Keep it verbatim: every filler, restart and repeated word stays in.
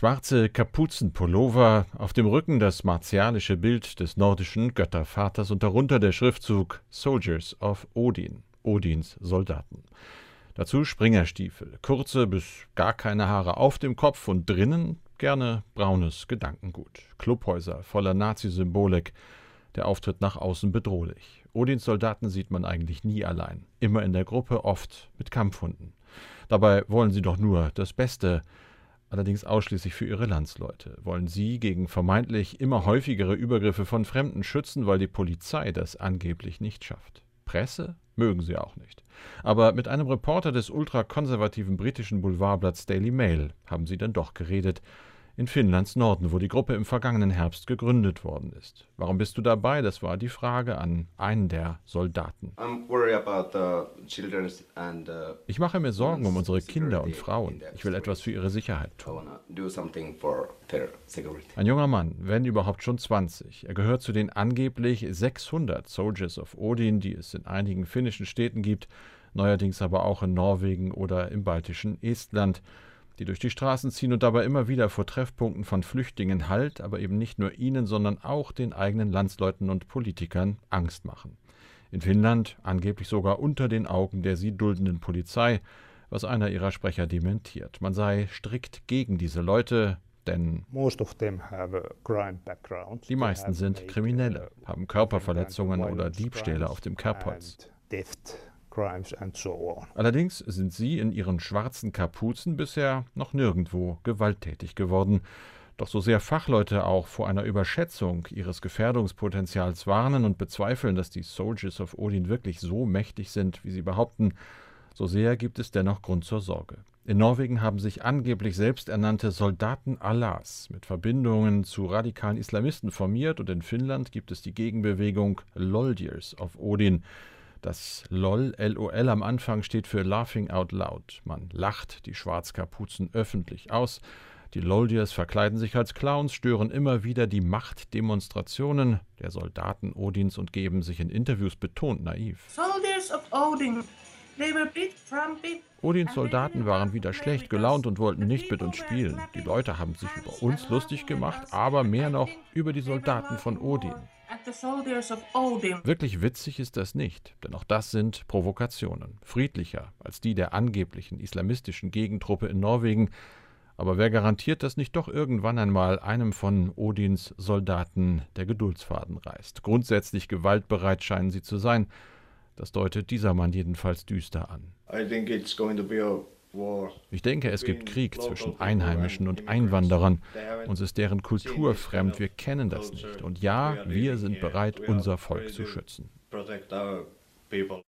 Schwarze Kapuzenpullover, auf dem Rücken das martialische Bild des nordischen Göttervaters und darunter der Schriftzug Soldiers of Odin, Odins Soldaten. Dazu Springerstiefel, kurze bis gar keine Haare auf dem Kopf und drinnen gerne braunes Gedankengut. Clubhäuser voller Nazi-Symbolik, der Auftritt nach außen bedrohlich. Odins Soldaten sieht man eigentlich nie allein, immer in der Gruppe, oft mit Kampfhunden. Dabei wollen sie doch nur das Beste, allerdings ausschließlich für ihre Landsleute. Wollen sie gegen vermeintlich immer häufigere Übergriffe von Fremden schützen, weil die Polizei das angeblich nicht schafft. Presse mögen sie auch nicht. Aber mit einem Reporter des ultrakonservativen britischen Boulevardblatts Daily Mail haben sie dann doch geredet, in Finnlands Norden, wo die Gruppe im vergangenen Herbst gegründet worden ist. Warum bist du dabei? Das war die Frage an einen der Soldaten. Ich mache mir Sorgen um unsere Kinder und Frauen. Ich will etwas für ihre Sicherheit tun. Ein junger Mann, wenn überhaupt schon zwanzig. Er gehört zu den angeblich sechshundert Soldiers of Odin, die es in einigen finnischen Städten gibt, neuerdings aber auch in Norwegen oder im baltischen Estland, die durch die Straßen ziehen und dabei immer wieder vor Treffpunkten von Flüchtlingen Halt, aber eben nicht nur ihnen, sondern auch den eigenen Landsleuten und Politikern Angst machen. In Finnland angeblich sogar unter den Augen der sie duldenden Polizei, was einer ihrer Sprecher dementiert. Man sei strikt gegen diese Leute, denn die meisten sind Kriminelle, haben Körperverletzungen oder Diebstähle auf dem Kerbholz. Allerdings sind sie in ihren schwarzen Kapuzen bisher noch nirgendwo gewalttätig geworden. Doch so sehr Fachleute auch vor einer Überschätzung ihres Gefährdungspotenzials warnen und bezweifeln, dass die Soldiers of Odin wirklich so mächtig sind, wie sie behaupten, so sehr gibt es dennoch Grund zur Sorge. In Norwegen haben sich angeblich selbsternannte Soldaten Allahs mit Verbindungen zu radikalen Islamisten formiert und in Finnland gibt es die Gegenbewegung Soldiers of Odin. Das LOL, L O L am Anfang steht für Laughing Out Loud. Man lacht die Schwarzkapuzen öffentlich aus. Die Soldiers verkleiden sich als Clowns, stören immer wieder die Machtdemonstrationen der Soldaten Odins und geben sich in Interviews betont naiv. Soldiers of Odin. They were bit frumpy. Odins Soldaten waren wieder schlecht gelaunt und wollten nicht mit uns spielen. Die Leute haben sich über uns lustig gemacht, aber mehr noch über die Soldaten von Odin. Wirklich witzig ist das nicht, denn auch das sind Provokationen. Friedlicher als die der angeblichen islamistischen Gegentruppe in Norwegen. Aber wer garantiert, dass nicht doch irgendwann einmal einem von Odins Soldaten der Geduldsfaden reißt? Grundsätzlich gewaltbereit scheinen sie zu sein. Das deutet dieser Mann jedenfalls düster an. Ich denke, es gibt Krieg zwischen Einheimischen und Einwanderern. Uns ist deren Kultur fremd, wir kennen das nicht. Und ja, wir sind bereit, unser Volk zu schützen.